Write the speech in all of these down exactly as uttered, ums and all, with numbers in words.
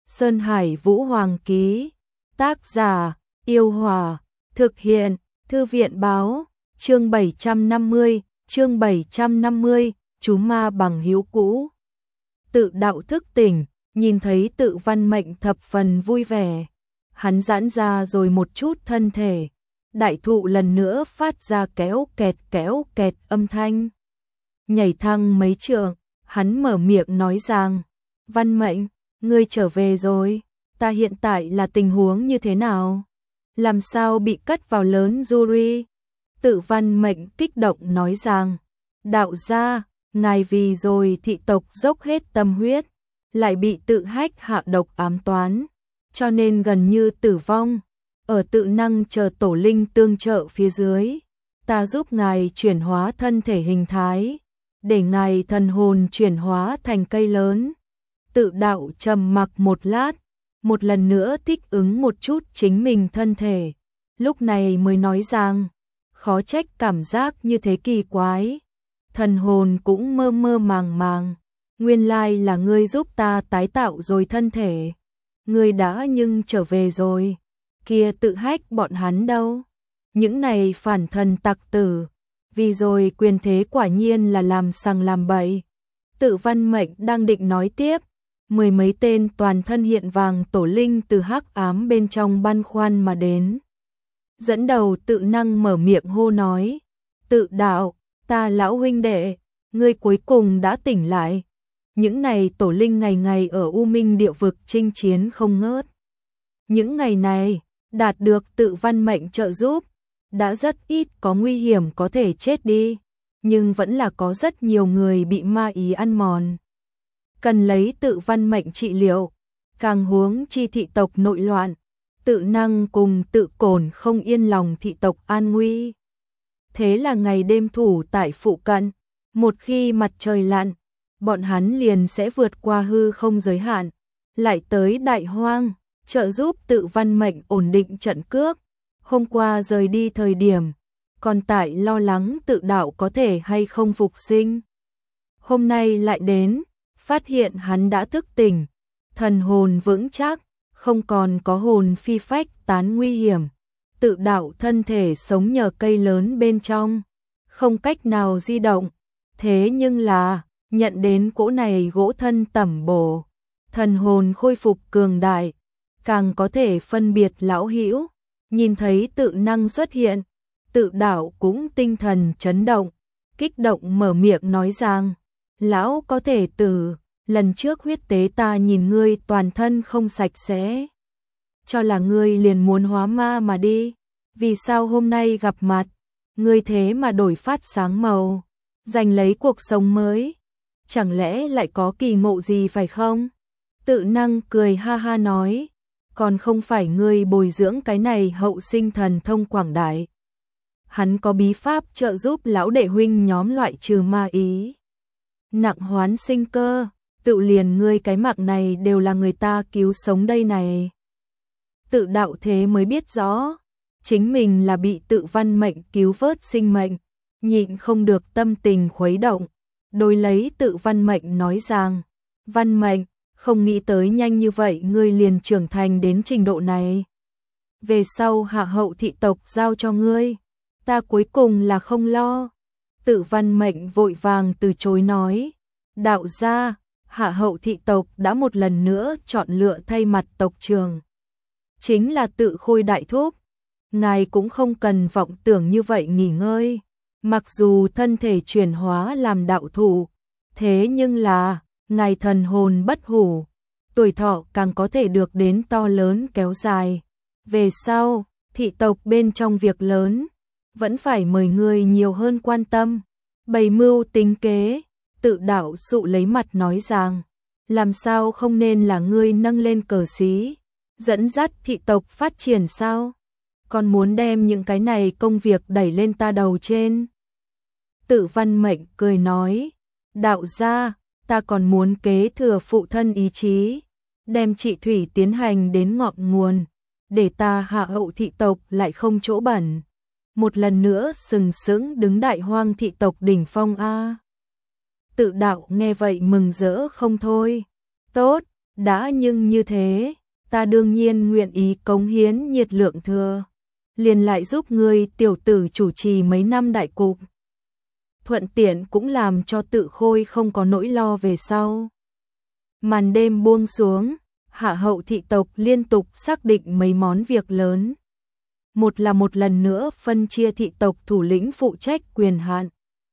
Sơn Hải Vũ Hoàng ký. Tác giả, Yêu Hòa. Thực hiện, Thư viện báo. Chương bảy trăm năm mươi, chương bảy trăm năm mươi, chú ma bằng hữu cũ. Tự đạo thức tỉnh, nhìn thấy Tự Văn Mệnh thập phần vui vẻ. Hắn giãn ra rồi một chút thân thể. Đại thụ lần nữa phát ra kéo kẹt kéo kẹt âm thanh. Nhảy thăng mấy trượng, hắn mở miệng nói rằng, Văn Mệnh, ngươi trở về rồi, ta hiện tại là tình huống như thế nào? Làm sao bị cất vào lớn Yuri? Tự Văn Mệnh kích động nói rằng, đạo gia, ngài vì rồi thị tộc dốc hết tâm huyết, lại bị tự hách hạ độc ám toán, cho nên gần như tử vong. Ở tự năng chờ tổ linh tương trợ phía dưới, ta giúp ngài chuyển hóa thân thể hình thái, để ngài thần hồn chuyển hóa thành cây lớn. Tự đạo trầm mặc một lát, một lần nữa thích ứng một chút chính mình thân thể, lúc này mới nói rằng, khó trách cảm giác như thế kỳ quái. Thần hồn cũng mơ mơ màng màng, nguyên lai là ngươi giúp ta tái tạo rồi thân thể. Ngươi đã nhưng trở về rồi, kia tự hách bọn hắn đâu? Những này phản thần tặc tử, vì rồi quyền thế quả nhiên là làm sằng làm bậy. Tự Văn Mệnh đang định nói tiếp, mười mấy tên toàn thân hiện vàng tổ linh từ hắc ám bên trong băn khoăn mà đến. Dẫn đầu tự năng mở miệng hô nói, tự đạo, ta lão huynh đệ, ngươi cuối cùng đã tỉnh lại. Những này tổ linh ngày ngày ở U Minh địa vực chinh chiến không ngớt. Những ngày này, đạt được Tự Văn Mệnh trợ giúp, đã rất ít có nguy hiểm có thể chết đi, nhưng vẫn là có rất nhiều người bị ma ý ăn mòn. Cần lấy Tự Văn Mệnh trị liệu, càng huống chi thị tộc nội loạn, tự năng cùng tự cổn không yên lòng thị tộc an nguy. Thế là ngày đêm thủ tại phụ cận, một khi mặt trời lặn, bọn hắn liền sẽ vượt qua hư không giới hạn, lại tới Đại Hoang, trợ giúp Tự Văn Mệnh ổn định trận cước. Hôm qua rời đi thời điểm, còn tại lo lắng tự đạo có thể hay không phục sinh. Hôm nay lại đến, phát hiện hắn đã thức tỉnh, thần hồn vững chắc, không còn có hồn phi phách tán nguy hiểm. Tự đạo thân thể sống nhờ cây lớn bên trong, không cách nào di động. Thế nhưng là, nhận đến cỗ này gỗ thân tẩm bổ, thần hồn khôi phục cường đại, càng có thể phân biệt lão hữu. Nhìn thấy tự năng xuất hiện, tự đạo cũng tinh thần chấn động, kích động mở miệng nói rằng, lão có thể tử, lần trước huyết tế ta nhìn ngươi toàn thân không sạch sẽ, cho là ngươi liền muốn hóa ma mà đi, vì sao hôm nay gặp mặt, ngươi thế mà đổi phát sáng màu, giành lấy cuộc sống mới, chẳng lẽ lại có kỳ ngộ gì phải không? Tự năng cười ha ha nói, còn không phải ngươi bồi dưỡng cái này hậu sinh thần thông quảng đại. Hắn có bí pháp trợ giúp lão đệ huynh nhóm loại trừ ma ý, nặng hoán sinh cơ, tự liền ngươi cái mạng này đều là người ta cứu sống đây này. Tự đạo thế mới biết rõ, chính mình là bị Tự Văn Mệnh cứu vớt sinh mệnh, nhịn không được tâm tình khuấy động, đối lấy Tự Văn Mệnh nói rằng, Văn Mệnh, không nghĩ tới nhanh như vậy ngươi liền trưởng thành đến trình độ này. Về sau hạ hậu thị tộc giao cho ngươi, ta cuối cùng là không lo. Tự Văn Mệnh vội vàng từ chối nói, đạo gia, hạ hậu thị tộc đã một lần nữa chọn lựa thay mặt tộc trường. Chính là Tự Khôi đại thúc, ngài cũng không cần vọng tưởng như vậy nghỉ ngơi. Mặc dù thân thể chuyển hóa làm đạo thủ, thế nhưng là, ngài thần hồn bất hủ, tuổi thọ càng có thể được đến to lớn kéo dài. Về sau, thị tộc bên trong việc lớn, vẫn phải mời người nhiều hơn quan tâm. Bày mưu tính kế, Tự đạo dụ lấy mặt nói rằng, làm sao không nên là ngươi nâng lên cờ xí, dẫn dắt thị tộc phát triển sao? Còn muốn đem những cái này công việc đẩy lên ta đầu trên. Tự Văn Mệnh cười nói, đạo gia, ta còn muốn kế thừa phụ thân ý chí, đem trị thủy tiến hành đến ngọn nguồn, để ta hạ hậu thị tộc lại không chỗ bẩn. Một lần nữa sừng sững đứng Đại Hoang thị tộc đỉnh phong a. Tự đạo nghe vậy mừng rỡ không thôi. Tốt, Đã nhưng như thế, ta đương nhiên nguyện ý cống hiến nhiệt lượng thừa, liền lại giúp ngươi tiểu tử chủ trì mấy năm đại cục. Thuận tiện cũng làm cho Tự Khôi không có nỗi lo về sau. Màn đêm buông xuống, Hạ hậu thị tộc liên tục xác định mấy món việc lớn. Một là một lần nữa phân chia thị tộc thủ lĩnh phụ trách quyền hạn,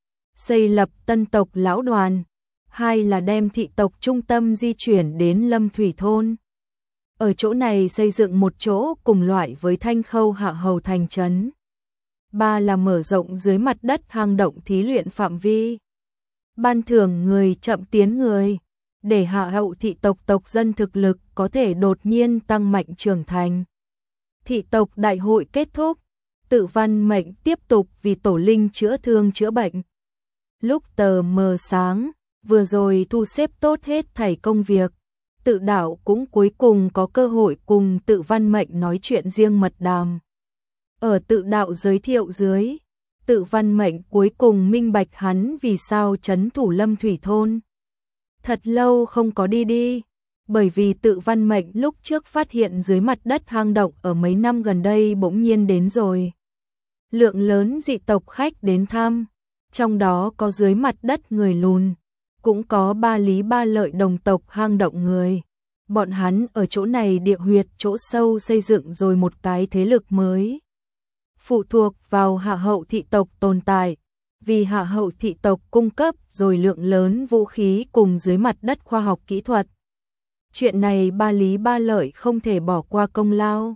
xây lập tân tộc lão đoàn. Hai là đem thị tộc trung tâm di chuyển đến Lâm Thủy Thôn. Ở chỗ này xây dựng một chỗ cùng loại với Thanh Khâu Hạ hầu thành trấn. Ba là mở rộng dưới mặt đất hang động thí luyện phạm vi. Ban thưởng người chậm tiến người, để Hạ hậu thị tộc tộc dân thực lực có thể đột nhiên tăng mạnh trưởng thành. Thị tộc đại hội kết thúc, Tự Văn Mệnh tiếp tục vì tổ linh chữa thương chữa bệnh. Lúc tờ mờ sáng, vừa rồi thu xếp tốt hết thảy công việc, Tự Đạo cũng cuối cùng có cơ hội cùng Tự Văn Mệnh nói chuyện riêng mật đàm. Ở Tự Đạo giới thiệu dưới, Tự Văn Mệnh cuối cùng minh bạch hắn vì sao trấn thủ Lâm Thủy Thôn. Thật lâu không có đi đi, bởi vì Tự Văn Mệnh lúc trước phát hiện dưới mặt đất hang động ở mấy năm gần đây bỗng nhiên đến rồi. Lượng lớn dị tộc khách đến thăm, trong đó có dưới mặt đất người lùn, cũng có ba lý ba lợi đồng tộc hang động người. Bọn hắn ở chỗ này địa huyệt chỗ sâu xây dựng rồi một cái thế lực mới. Phụ thuộc vào Hạ hậu thị tộc tồn tại, vì Hạ hậu thị tộc cung cấp rồi lượng lớn vũ khí cùng dưới mặt đất khoa học kỹ thuật. Chuyện này ba lý ba lợi không thể bỏ qua công lao.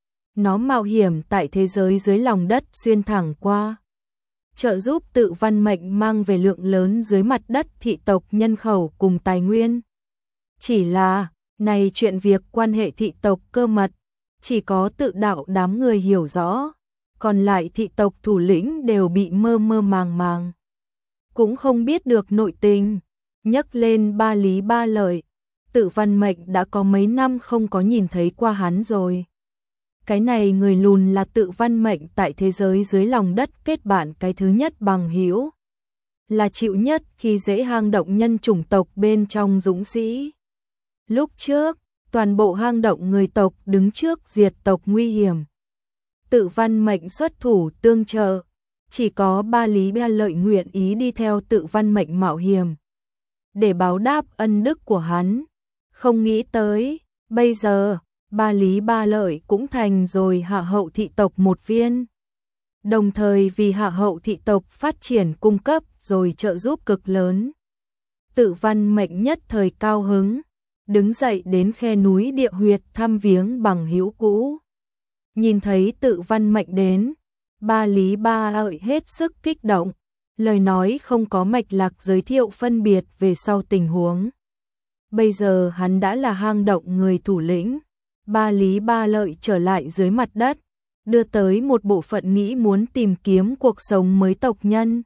Nó mạo hiểm tại thế giới dưới lòng đất xuyên thẳng qua, trợ giúp Tự Văn Mệnh mang về lượng lớn dưới mặt đất thị tộc nhân khẩu cùng tài nguyên. Chỉ là, này chuyện việc quan hệ thị tộc cơ mật, chỉ có Tự Đạo đám người hiểu rõ, còn lại thị tộc thủ lĩnh đều bị mơ mơ màng màng, cũng không biết được nội tình. Nhắc lên ba lý ba lợi, Tự Văn Mệnh đã có mấy năm không có nhìn thấy qua hắn rồi. Cái này người lùn là Tự Văn Mệnh tại thế giới dưới lòng đất kết bạn cái thứ nhất bằng hữu, là chịu nhất khi dễ hang động nhân chủng tộc bên trong dũng sĩ. Lúc trước, toàn bộ hang động người tộc đứng trước diệt tộc nguy hiểm. Tự Văn Mệnh xuất thủ tương trợ, chỉ có ba lý ba lợi nguyện ý đi theo Tự Văn Mệnh mạo hiểm, để báo đáp ân đức của hắn. Không nghĩ tới, bây giờ, ba lý ba lợi cũng thành rồi Hạ hậu thị tộc một viên. Đồng thời vì Hạ hậu thị tộc phát triển cung cấp rồi trợ giúp cực lớn. Tự Văn Mệnh nhất thời cao hứng, đứng dậy đến khe núi địa huyệt thăm viếng bằng hữu cũ. Nhìn thấy Tự Văn Mệnh đến, ba lý ba lợi hết sức kích động, lời nói không có mạch lạc giới thiệu phân biệt về sau tình huống. Bây giờ hắn đã là hang động người thủ lĩnh, ba lý ba lợi trở lại dưới mặt đất, đưa tới một bộ phận nghĩ muốn tìm kiếm cuộc sống mới tộc nhân.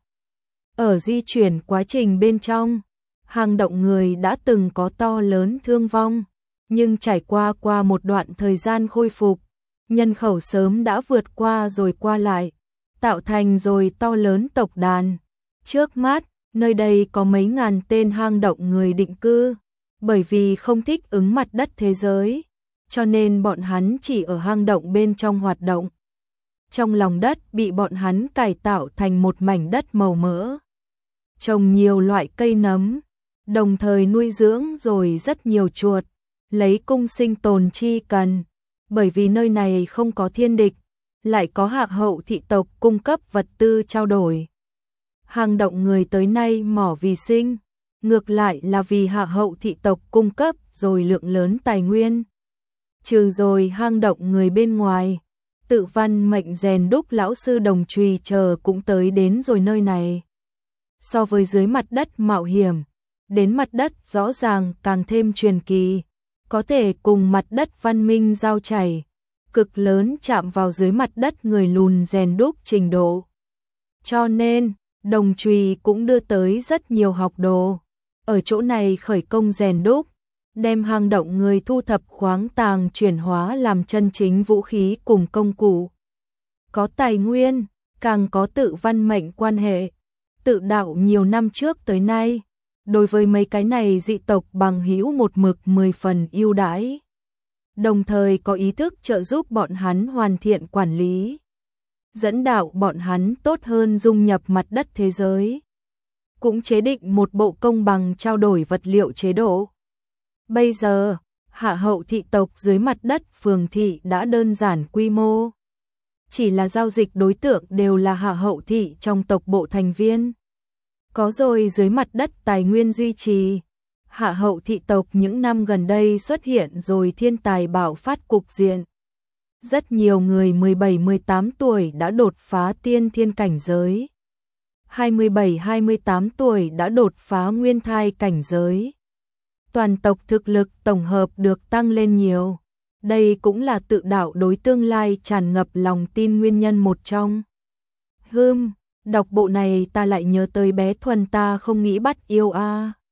Ở di chuyển quá trình bên trong, hang động người đã từng có to lớn thương vong, nhưng trải qua qua một đoạn thời gian khôi phục, nhân khẩu sớm đã vượt qua rồi qua lại, tạo thành rồi to lớn tộc đàn. Trước mắt, nơi đây có mấy ngàn tên hang động người định cư, bởi vì không thích ứng mặt đất thế giới, cho nên bọn hắn chỉ ở hang động bên trong hoạt động. Trong lòng đất bị bọn hắn cải tạo thành một mảnh đất màu mỡ, trồng nhiều loại cây nấm, đồng thời nuôi dưỡng rồi rất nhiều chuột, lấy cung sinh tồn chi cần, bởi vì nơi này không có thiên địch, lại có Hạ hậu thị tộc cung cấp vật tư trao đổi. Hang động người tới nay mỏ vì sinh, ngược lại là vì Hạ hậu thị tộc cung cấp rồi lượng lớn tài nguyên. Trừ rồi hang động người bên ngoài, Tự Văn Mệnh rèn đúc lão sư đồng trùy chờ cũng tới đến rồi nơi này. So với dưới mặt đất mạo hiểm, đến mặt đất rõ ràng càng thêm truyền kỳ, có thể cùng mặt đất văn minh giao chảy, cực lớn chạm vào dưới mặt đất người lùn rèn đúc trình độ. Cho nên, đồng trùy cũng đưa tới rất nhiều học đồ, ở chỗ này khởi công rèn đúc, đem hang động người thu thập khoáng tàng chuyển hóa làm chân chính vũ khí cùng công cụ. Có tài nguyên, càng có Tự Văn Mệnh quan hệ. Tự Đạo nhiều năm trước tới nay, đối với mấy cái này dị tộc bằng hữu một mực mười phần ưu đãi. Đồng thời có ý thức trợ giúp bọn hắn hoàn thiện quản lý, dẫn đạo bọn hắn tốt hơn dung nhập mặt đất thế giới. Cũng chế định một bộ công bằng trao đổi vật liệu chế độ. Bây giờ, hạ hậu thị tộc dưới mặt đất phường thị đã đơn giản quy mô. Chỉ là giao dịch đối tượng đều là hạ hậu thị trong tộc bộ thành viên. Có rồi dưới mặt đất tài nguyên duy trì. Hạ hậu thị tộc những năm gần đây xuất hiện rồi thiên tài bạo phát cục diện. Rất nhiều người mười bảy mười tám tuổi đã đột phá tiên thiên cảnh giới. hai mươi bảy hai mươi tám tuổi đã đột phá nguyên thai cảnh giới. Toàn tộc thực lực tổng hợp được tăng lên nhiều. Đây cũng là tự đạo đối tương lai tràn ngập lòng tin nguyên nhân một trong. Hừm, đọc bộ này ta lại nhớ tới bé Thuần ta không nghĩ bắt yêu a. À.